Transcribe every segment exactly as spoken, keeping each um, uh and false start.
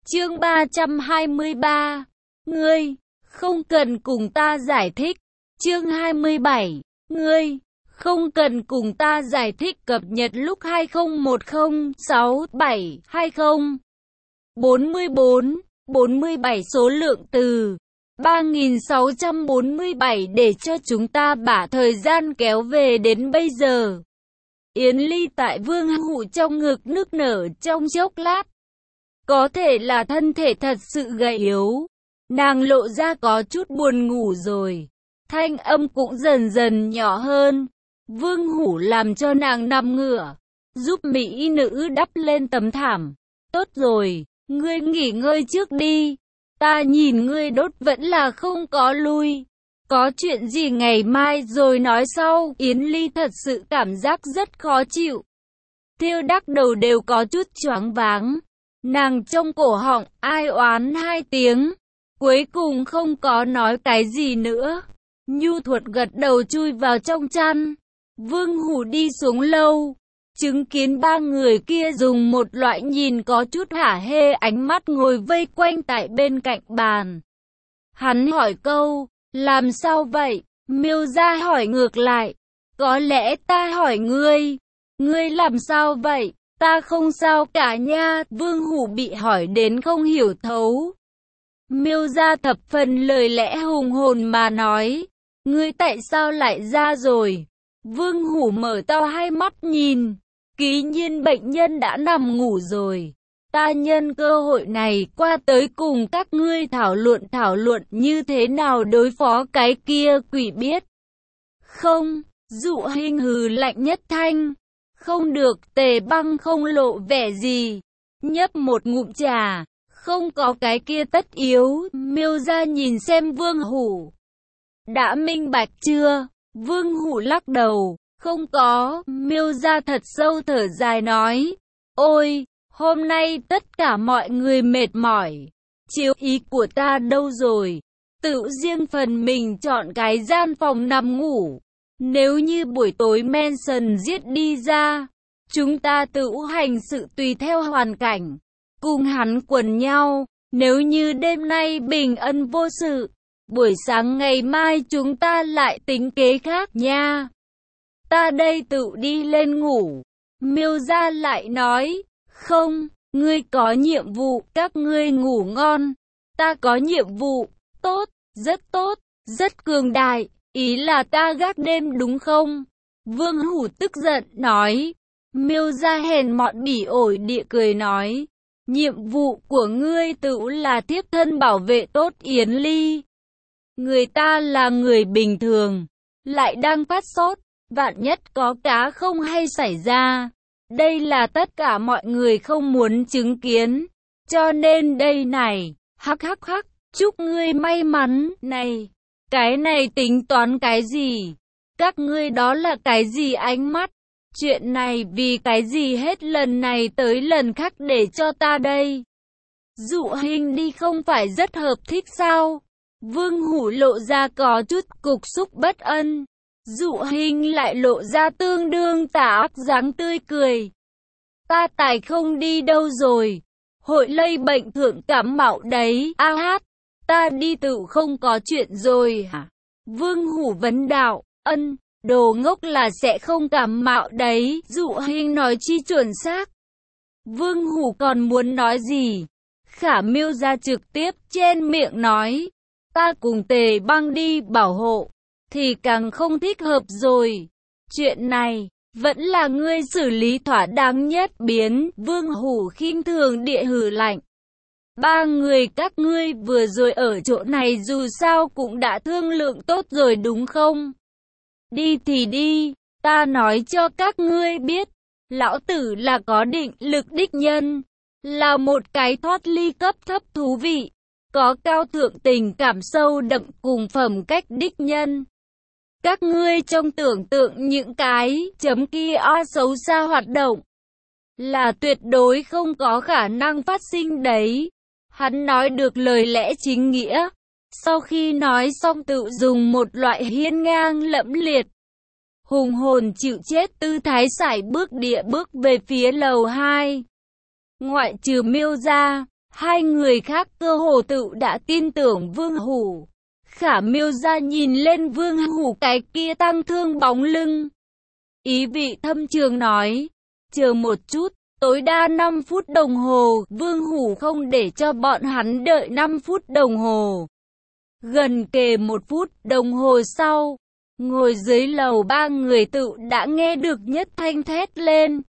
Chương ba trăm hai mươi ba. Ngươi, không cần cùng ta giải thích. Chương hai mươi bảy. Ngươi, không cần cùng ta giải thích. Cập nhật lúc hai không một không sáu bảy hai không bốn mươi bốn bốn mươi bảy số lượng từ ba nghìn sáu trăm bốn mươi bảy để cho chúng ta bả thời gian kéo về đến bây giờ. Yến Ly tại Vương Hủ trong ngực nức nở trong chốc lát. Có thể là thân thể thật sự gầy yếu. Nàng lộ ra có chút buồn ngủ rồi. Thanh âm cũng dần dần nhỏ hơn. Vương Hủ làm cho nàng nằm ngửa, giúp mỹ nữ đắp lên tấm thảm. Tốt rồi, ngươi nghỉ ngơi trước đi. Ta nhìn ngươi đốt vẫn là không có lui. Có chuyện gì ngày mai rồi nói sau. Yến Ly thật sự cảm giác rất khó chịu. Thiêu Đắc đầu đều có chút choáng váng. Nàng trong cổ họng ai oán hai tiếng. Cuối cùng không có nói cái gì nữa. Nhu Thuật gật đầu chui vào trong chăn. Vương Hủ đi xuống lâu, chứng kiến ba người kia dùng một loại nhìn có chút hả hê ánh mắt ngồi vây quanh tại bên cạnh bàn. Hắn hỏi câu, làm sao vậy? Miêu Gia hỏi ngược lại, có lẽ ta hỏi ngươi, ngươi làm sao vậy? Ta không sao cả nha. Vương Hủ bị hỏi đến không hiểu thấu. Miêu Gia thập phần lời lẽ hùng hồn mà nói, ngươi tại sao lại ra rồi? Vương Hủ mở to hai mắt nhìn, ký nhiên bệnh nhân đã nằm ngủ rồi. Ta nhân cơ hội này qua tới cùng các ngươi thảo luận thảo luận như thế nào đối phó cái kia quỷ biết. Không, Dụ Hinh hừ lạnh nhất thanh. Không được. Tề Băng không lộ vẻ gì, nhấp một ngụm trà. Không có cái kia tất yếu. Miêu Gia nhìn xem Vương Hủ. Đã minh bạch chưa? Vương Hủ lắc đầu. Không có. Miêu Gia thật sâu thở dài nói. Ôi, hôm nay tất cả mọi người mệt mỏi. Chiếu ý của ta đâu rồi? Tự riêng phần mình chọn cái gian phòng nằm ngủ. Nếu như buổi tối Manson giết đi ra, chúng ta tự hành sự tùy theo hoàn cảnh, cùng hắn quần nhau. Nếu như đêm nay bình ân vô sự, buổi sáng ngày mai chúng ta lại tính kế khác nha. Ta đây tự đi lên ngủ. Miêu Gia lại nói, không, ngươi có nhiệm vụ, các ngươi ngủ ngon. Ta có nhiệm vụ, tốt, rất tốt, rất cường đại. Ý là ta gác đêm đúng không? Vương Hủ tức giận nói. Miêu Gia hèn mọn bỉ ổi địa cười nói, nhiệm vụ của ngươi tự là tiếp thân bảo vệ tốt Yến Ly. Người ta là người bình thường, lại đang phát sốt, vạn nhất có cá không hay xảy ra. Đây là tất cả mọi người không muốn chứng kiến. Cho nên đây này, hắc hắc hắc, chúc ngươi may mắn. Này, cái này tính toán cái gì? Các ngươi đó là cái gì ánh mắt? Chuyện này vì cái gì hết lần này tới lần khác để cho ta đây? Dụ Hinh đi không phải rất hợp thích sao? Vương Hủ lộ ra có chút cục xúc bất ân. Dụ Hinh lại lộ ra tương đương tà ác dáng tươi cười. Ta tài không đi đâu rồi. Hội lây bệnh thượng cảm mạo đấy. A hát, ta đi tự không có chuyện rồi hả? Vương Hủ vấn đạo. Ân, đồ ngốc là sẽ không cảm mạo đấy. Dụ Hinh nói chi chuẩn xác. Vương Hủ còn muốn nói gì? Khả Miêu Gia trực tiếp trên miệng nói, ta cùng Tề Băng đi bảo hộ, thì càng không thích hợp rồi. Chuyện này, vẫn là ngươi xử lý thỏa đáng nhất. Biến. Vương Hủ khinh thường địa hừ lạnh. Ba người các ngươi vừa rồi ở chỗ này dù sao cũng đã thương lượng tốt rồi đúng không? Đi thì đi, ta nói cho các ngươi biết, lão tử là có định lực đích nhân, là một cái thoát ly cấp thấp thú vị, có cao thượng tình cảm sâu đậm cùng phẩm cách đích nhân. Các ngươi trong tưởng tượng những cái chấm kia o xấu xa hoạt động, là tuyệt đối không có khả năng phát sinh đấy. Hắn nói được lời lẽ chính nghĩa. Sau khi nói xong tự dùng một loại hiên ngang lẫm liệt, hùng hồn chịu chết tư thái sải bước địa bước về phía lầu hai. Ngoại trừ Miêu Gia, Hai người khác cơ hồ tự đã tin tưởng Vương Hủ. Khả Miêu Gia nhìn lên Vương Hủ cái kia tăng thương bóng lưng. Ý vị thâm trường nói, chờ một chút, tối đa năm phút đồng hồ. Vương Hủ không để cho bọn hắn đợi năm phút đồng hồ. Gần kề một phút đồng hồ sau, ngồi dưới lầu ba người tự đã nghe được Nhất Thanh thét lên.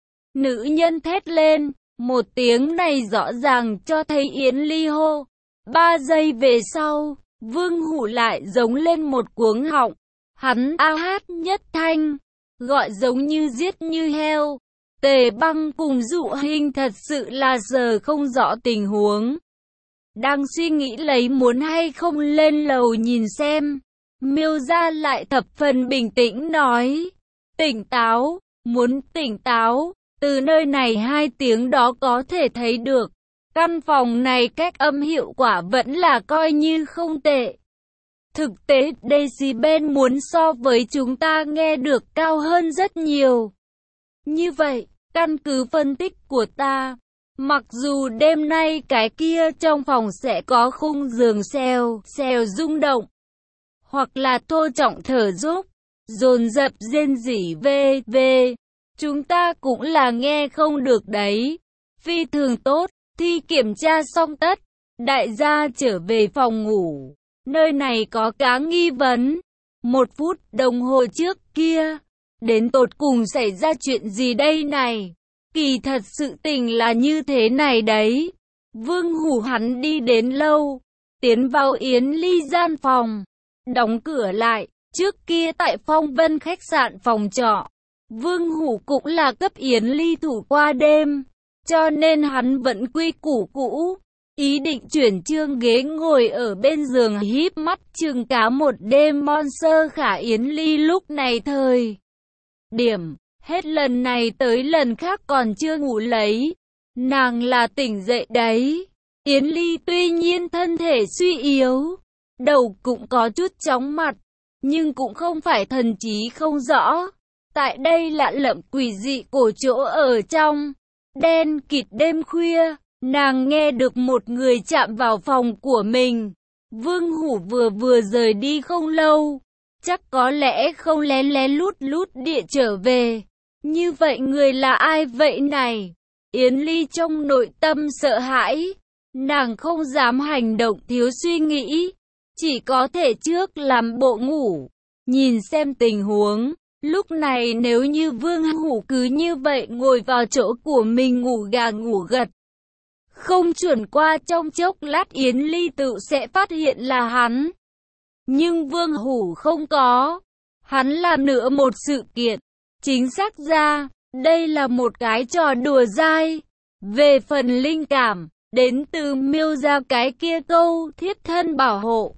Nữ nhân thét lên, một tiếng này rõ ràng cho thấy Yến Ly hô. Ba giây về sau, Vương Hủ lại giống lên một cuống họng. Hắn a hát Nhất Thanh, gọi giống như giết như heo. Tề Băng cùng Dụ Hình thật sự là giờ không rõ tình huống. Đang suy nghĩ lấy muốn hay không lên lầu nhìn xem. Miêu Gia lại thập phần bình tĩnh nói. Tỉnh táo, muốn tỉnh táo. Từ nơi này hai tiếng đó có thể thấy được. Căn phòng này cách âm hiệu quả vẫn là coi như không tệ. Thực tế decibel muốn so với chúng ta nghe được cao hơn rất nhiều. Như vậy, căn cứ phân tích của ta, mặc dù đêm nay cái kia trong phòng sẽ có khung giường xèo, xèo rung động, hoặc là thô trọng thở dốc, dồn dập rên rỉ vê vê, chúng ta cũng là nghe không được đấy. Phi thường tốt, thi kiểm tra xong tất, đại gia trở về phòng ngủ. Nơi này có cá nghi vấn. Một phút đồng hồ trước kia, đến tột cùng xảy ra chuyện gì đây này? Kỳ thật sự tình là như thế này đấy. Vương Hủ hắn đi đến lâu, tiến vào Yến Ly gian phòng, đóng cửa lại. Trước kia tại Phong Vân khách sạn phòng trọ, Vương Hủ cũng là cấp Yến Ly thủ qua đêm, cho nên hắn vẫn quy củ cũ. Ý định chuyển trương ghế ngồi ở bên giường híp mắt chừng cá một đêm monster. Khả Yến Ly lúc này thời điểm, hết lần này tới lần khác còn chưa ngủ lấy. Nàng là tỉnh dậy đấy. Yến Ly tuy nhiên thân thể suy yếu, đầu cũng có chút chóng mặt, nhưng cũng không phải thần trí không rõ. Tại đây lạ lẫm quỷ dị cổ chỗ ở trong đen kịt đêm khuya, nàng nghe được một người chạm vào phòng của mình. Vương Hủ vừa vừa rời đi không lâu, chắc có lẽ không lén lén lút lút địa trở về. Như vậy người là ai vậy này? Yến Ly trong nội tâm sợ hãi, nàng không dám hành động thiếu suy nghĩ, chỉ có thể trước làm bộ ngủ, nhìn xem tình huống. Lúc này nếu như Vương Hủ cứ như vậy ngồi vào chỗ của mình ngủ gà ngủ gật, không chuẩn qua trong chốc lát Yến Ly tự sẽ phát hiện là hắn. Nhưng Vương Hủ không có. Hắn làm nữa một sự kiện. Chính xác ra, đây là một cái trò đùa dai. Về phần linh cảm, đến từ Miêu Gia cái kia câu thiếp thân bảo hộ.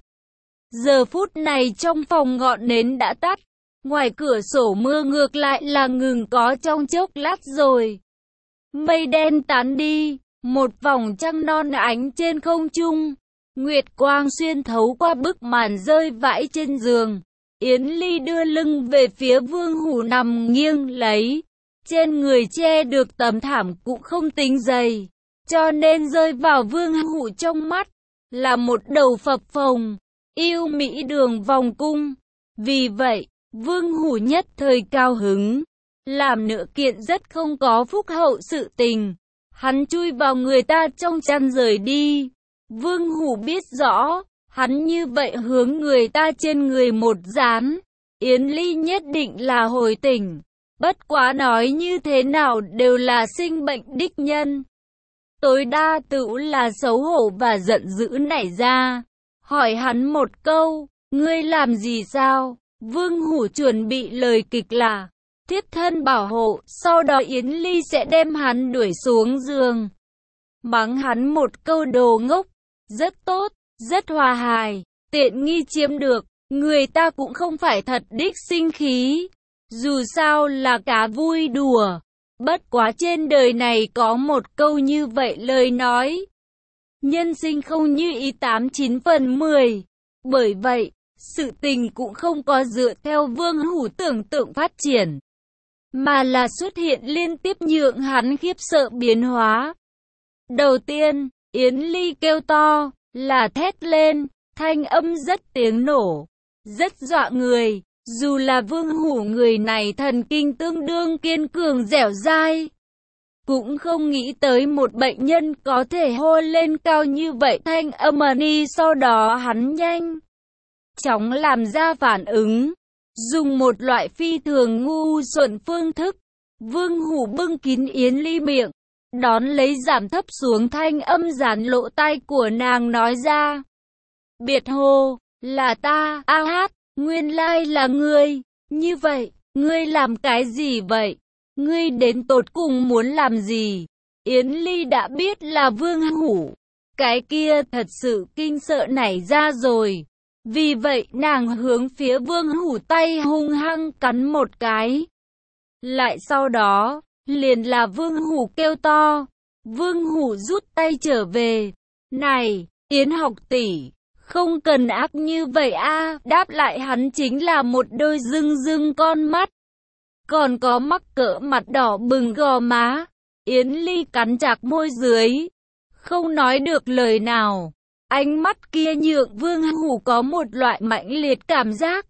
Giờ phút này trong phòng ngọn nến đã tắt. Ngoài cửa sổ mưa ngược lại là ngừng có trong chốc lát rồi. Mây đen tán đi. Một vòng trăng non ánh trên không trung, nguyệt quang xuyên thấu qua bức màn rơi vãi trên giường. Yến Ly đưa lưng về phía Vương Hủ nằm nghiêng lấy, trên người che được tấm thảm cũng không tính dày, cho nên rơi vào Vương Hủ trong mắt là một đầu phập phồng, yêu mỹ đường vòng cung. Vì vậy, Vương Hủ nhất thời cao hứng, làm nửa kiện rất không có phúc hậu sự tình. Hắn chui vào người ta trong chăn rời đi. Vương Hủ biết rõ, hắn như vậy hướng người ta trên người một dán, Yến Ly nhất định là hồi tỉnh. Bất quá nói như thế nào đều là sinh bệnh đích nhân. Tối đa tự là xấu hổ và giận dữ nảy ra. Hỏi hắn một câu, ngươi làm gì sao? Vương Hủ chuẩn bị lời kịch là thiếp thân bảo hộ, sau đó Yến Ly sẽ đem hắn đuổi xuống giường. Mắng hắn một câu đồ ngốc, rất tốt, rất hòa hài, tiện nghi chiếm được, người ta cũng không phải thật đích sinh khí. Dù sao là cá vui đùa, bất quá trên đời này có một câu như vậy lời nói. Nhân sinh không như ý tám chín phần mười, bởi vậy, sự tình cũng không có dựa theo Vương Hủ tưởng tượng phát triển, mà là xuất hiện liên tiếp nhượng hắn khiếp sợ biến hóa. Đầu tiên, Yến Ly kêu to, là thét lên, thanh âm rất tiếng nổ, rất dọa người. Dù là Vương Hủ người này thần kinh tương đương kiên cường dẻo dai, cũng không nghĩ tới một bệnh nhân có thể hô lên cao như vậy thanh âm ni. Sau đó hắn nhanh chóng làm ra phản ứng, dùng một loại phi thường ngu xuẩn phương thức. Vương Hủ bưng kín Yến Ly miệng, đón lấy giảm thấp xuống thanh âm dán lỗ tai của nàng nói ra. Biệt hồ, là ta, a hát, nguyên lai là ngươi. Như vậy, ngươi làm cái gì vậy? Ngươi đến tột cùng muốn làm gì? Yến Ly đã biết là Vương Hủ, cái kia thật sự kinh sợ nảy ra rồi. Vì vậy nàng hướng phía Vương Hủ tay hung hăng cắn một cái. Lại sau đó, liền là Vương Hủ kêu to. Vương Hủ rút tay trở về. Này, Yến học tỷ, không cần ác như vậy a. Đáp lại hắn chính là một đôi rưng rưng con mắt, còn có mắc cỡ mặt đỏ bừng gò má. Yến Ly cắn chặt môi dưới, không nói được lời nào. Ánh mắt kia nhượng Vương Hủ có một loại mãnh liệt cảm giác.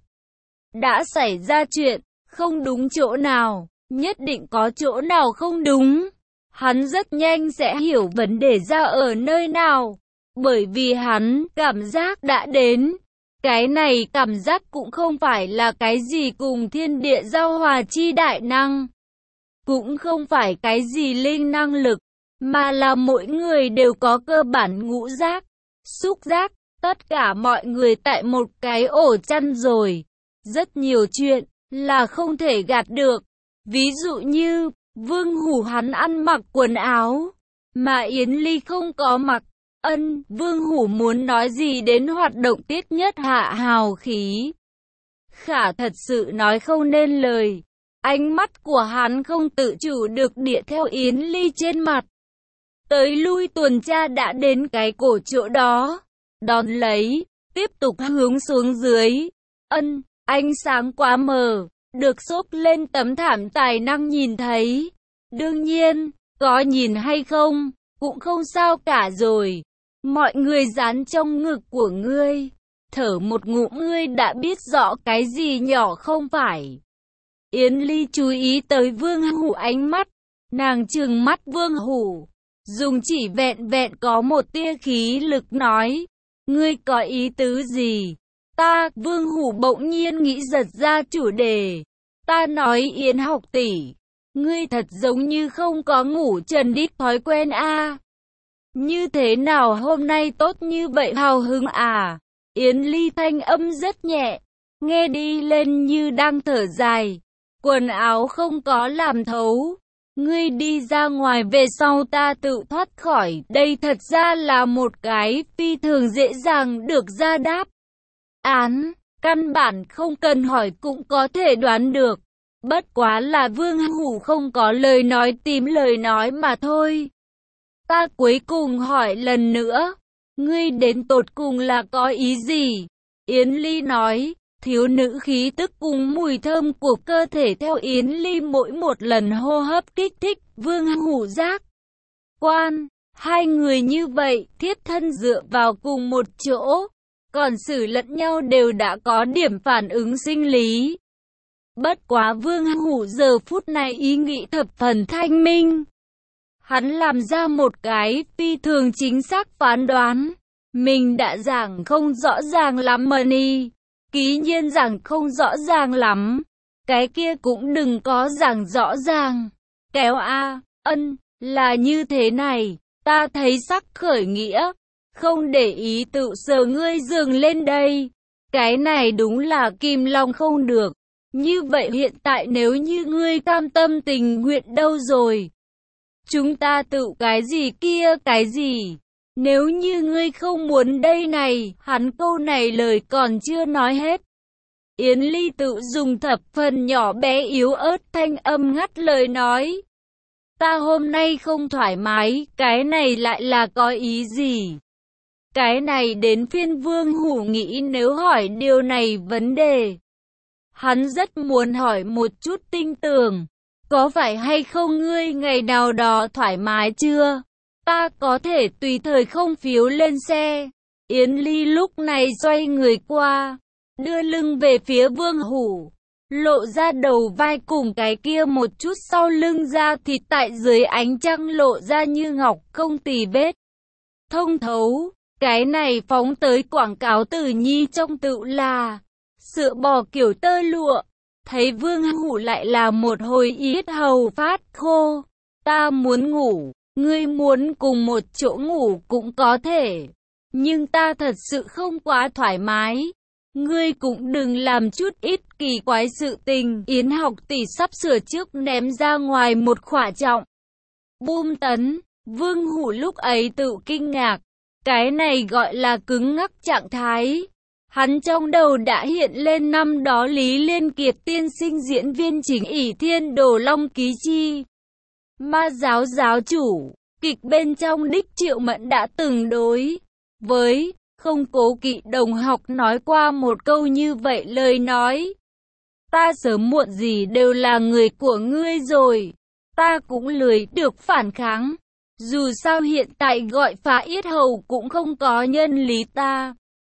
Đã xảy ra chuyện, không đúng chỗ nào, nhất định có chỗ nào không đúng. Hắn rất nhanh sẽ hiểu vấn đề ra ở nơi nào, bởi vì hắn cảm giác đã đến. Cái này cảm giác cũng không phải là cái gì cùng thiên địa giao hòa chi đại năng, cũng không phải cái gì linh năng lực, mà là mỗi người đều có cơ bản ngũ giác, xúc giác, tất cả mọi người tại một cái ổ chăn rồi. Rất nhiều chuyện là không thể gạt được. Ví dụ như, Vương Hủ hắn ăn mặc quần áo, mà Yến Ly không có mặc. Ân, Vương Hủ muốn nói gì đến hoạt động tiết nhất hạ hào khí, khả thật sự nói không nên lời. Ánh mắt của hắn không tự chủ được địa theo Yến Ly trên mặt. Tới lui tuần tra đã đến cái cổ chỗ đó, đón lấy, tiếp tục hướng xuống dưới. Ân, ánh sáng quá mờ, được xốp lên tấm thảm tài năng nhìn thấy. Đương nhiên, có nhìn hay không, cũng không sao cả rồi. Mọi người dán trong ngực của ngươi, thở một ngụm ngươi đã biết rõ cái gì nhỏ không phải. Yến Ly chú ý tới Vương Hủ ánh mắt, nàng trừng mắt Vương Hủ, dùng chỉ vẹn vẹn có một tia khí lực nói, ngươi có ý tứ gì? Ta, Vương Hủ bỗng nhiên nghĩ giật ra chủ đề. Ta nói Yến học tỷ, ngươi thật giống như không có ngủ trần đít thói quen a. Như thế nào hôm nay tốt như vậy hào hứng à? Yến Ly thanh âm rất nhẹ, nghe đi lên như đang thở dài. Quần áo không có làm thấu, ngươi đi ra ngoài về sau ta tự thoát khỏi. Đây thật ra là một cái phi thường dễ dàng được ra đáp án, căn bản không cần hỏi cũng có thể đoán được. Bất quá là Vương Hủ không có lời nói tìm lời nói mà thôi. Ta cuối cùng hỏi lần nữa, ngươi đến tột cùng là có ý gì? Yến Ly nói, thiếu nữ khí tức cùng mùi thơm của cơ thể theo Yến Ly mỗi một lần hô hấp kích thích Vương Hủ giác quan. Hai người như vậy, thiết thân dựa vào cùng một chỗ, còn xử lẫn nhau đều đã có điểm phản ứng sinh lý. Bất quá Vương Hủ giờ phút này ý nghĩ thập phần thanh minh. Hắn làm ra một cái phi thường chính xác phán đoán. Mình đã giảng không rõ ràng lắm mà ni. Ký nhiên giảng không rõ ràng lắm. Cái kia cũng đừng có giảng rõ ràng. Kéo a, ân, là như thế này. Ta thấy sắc khởi nghĩa. Không để ý tự sờ ngươi dường lên đây. Cái này đúng là kim long không được. Như vậy hiện tại nếu như ngươi cam tâm tình nguyện đâu rồi? Chúng ta tự cái gì kia cái gì? Nếu như ngươi không muốn đây này, hắn câu này lời còn chưa nói hết. Yến Ly tự dùng thập phần nhỏ bé yếu ớt thanh âm ngắt lời nói. Ta hôm nay không thoải mái, cái này lại là có ý gì? Cái này đến phiên Vương Hủ nghĩ nếu hỏi điều này vấn đề. Hắn rất muốn hỏi một chút tinh tường. Có phải hay không ngươi ngày nào đó thoải mái chưa? ta có thể tùy thời không phiếu lên xe. Yến Ly lúc này xoay người qua, đưa lưng về phía Vương Hủ, lộ ra đầu vai cùng cái kia một chút sau lưng da thịt tại dưới ánh trăng lộ ra như ngọc không tì vết. Thông thấu, cái này phóng tới quảng cáo Tử Nhi trong tựu là sữa bò kiểu tơ lụa. Thấy Vương Hủ lại là một hồi yết hầu phát khô. Ta muốn ngủ, ngươi muốn cùng một chỗ ngủ cũng có thể. Nhưng ta thật sự không quá thoải mái. Ngươi cũng đừng làm chút ít kỳ quái sự tình. Yến Học tỷ sắp sửa trước ném ra ngoài một khỏa trọng. Bum tấn, Vương Hủ lúc ấy tự kinh ngạc. Cái này gọi là cứng ngắc trạng thái. Hắn trong đầu đã hiện lên năm đó Lý Liên Kiệt tiên sinh diễn viên chính ỷ Thiên Đồ Long Ký Chi. Ma giáo giáo chủ, kịch bên trong đích Triệu Mẫn đã từng đối với không cố kỵ đồng học nói qua một câu như vậy lời nói. Ta sớm muộn gì đều là người của ngươi rồi. Ta cũng lười được phản kháng. Dù sao hiện tại gọi phá yết hầu cũng không có nhân lý ta.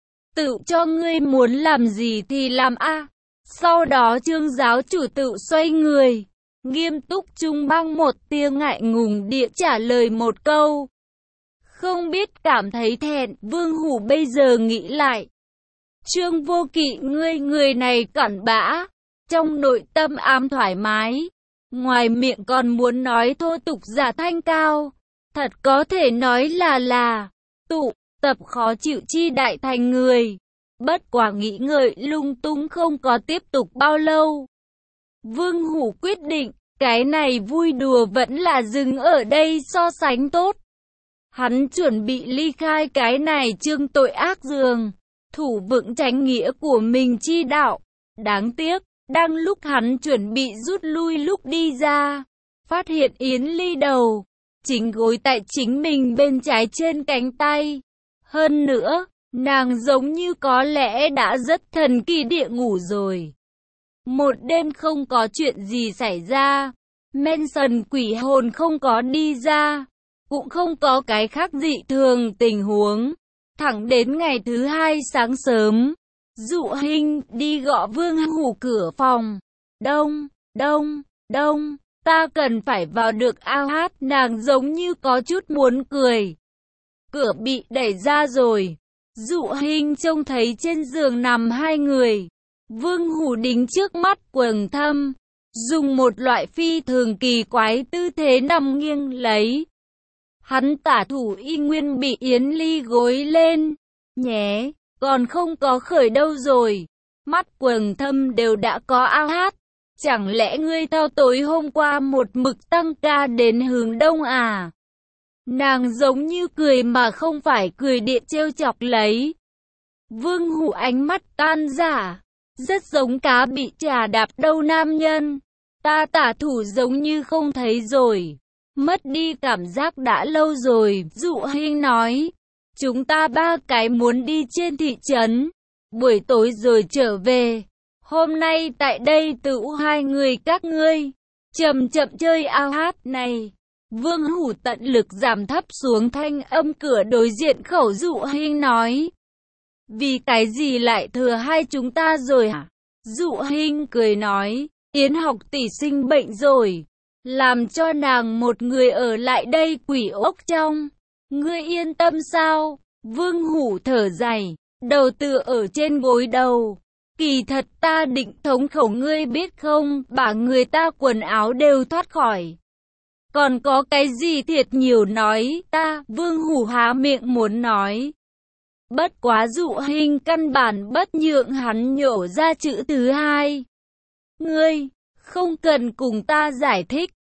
Tự cho ngươi muốn làm gì thì làm a. Sau đó Trương giáo chủ tự xoay người, nghiêm túc trung băng một tiếng ngại ngùng địa trả lời một câu. Không biết cảm thấy thẹn, Vương Hủ bây giờ nghĩ lại. Trương Vô Kỵ ngươi người này cặn bã, trong nội tâm ám thoải mái, ngoài miệng còn muốn nói thô tục giả thanh cao. Thật có thể nói là là tụ tập khó chịu chi đại thành người. Bất quả nghĩ ngợi lung tung không có tiếp tục bao lâu. Vương Hủ quyết định, cái này vui đùa vẫn là dừng ở đây so sánh tốt. Hắn chuẩn bị ly khai cái này trương tội ác giường, thủ vững chánh nghĩa của mình chi đạo. Đáng tiếc, đang lúc hắn chuẩn bị rút lui lúc đi ra, phát hiện Yến Ly đầu chính gối tại chính mình bên trái trên cánh tay. Hơn nữa, nàng giống như có lẽ đã rất thần kỳ địa ngủ rồi. Một đêm không có chuyện gì xảy ra, Manson quỷ hồn không có đi ra, cũng không có cái khác dị thường tình huống. Thẳng đến ngày thứ hai sáng sớm, Dụ Hinh đi gõ Vương Hủ cửa phòng. Đông, đông, đông. Ta cần phải vào được ao hát, nàng giống như có chút muốn cười. Cửa bị đẩy ra rồi. Dụ Hinh trông thấy trên giường nằm hai người. Vương Hủ đính trước mắt quầng thâm, dùng một loại phi thường kỳ quái tư thế nằm nghiêng lấy. Hắn tả thủ y nguyên bị Yến Ly gối lên. Nhé, còn không có khởi đâu rồi. Mắt quầng thâm đều đã có ao hát. Chẳng lẽ ngươi theo tối hôm qua một mực tăng ca đến hướng đông à? Nàng giống như cười mà không phải cười điện trêu chọc lấy. Vương Hủ ánh mắt tan rã, rất giống cá bị trà đạp đâu nam nhân. Ta tả thủ giống như không thấy rồi, mất đi cảm giác đã lâu rồi. Dụ Hinh nói, chúng ta ba cái muốn đi trên thị trấn, buổi tối rồi trở về. Hôm nay tại đây tự hai người các ngươi, chậm chậm chơi ao hát này. Vương Hủ tận lực giảm thấp xuống thanh âm cửa đối diện khẩu. Dụ Hinh nói, vì cái gì lại thừa hai chúng ta rồi hả? Dụ Hinh cười nói, Yến Học tỷ sinh bệnh rồi, làm cho nàng một người ở lại đây quỷ ốc trong. Ngươi yên tâm sao? Vương Hủ thở dài, đầu tựa ở trên gối đầu. Kỳ thật ta định thống khẩu ngươi biết không, bả người ta quần áo đều thoát khỏi. Còn có cái gì thiệt nhiều nói ta, Vương Hủ há miệng muốn nói. Bất quá Dụ Hinh căn bản bất nhượng hắn nhổ ra chữ thứ hai. Ngươi, không cần cùng ta giải thích,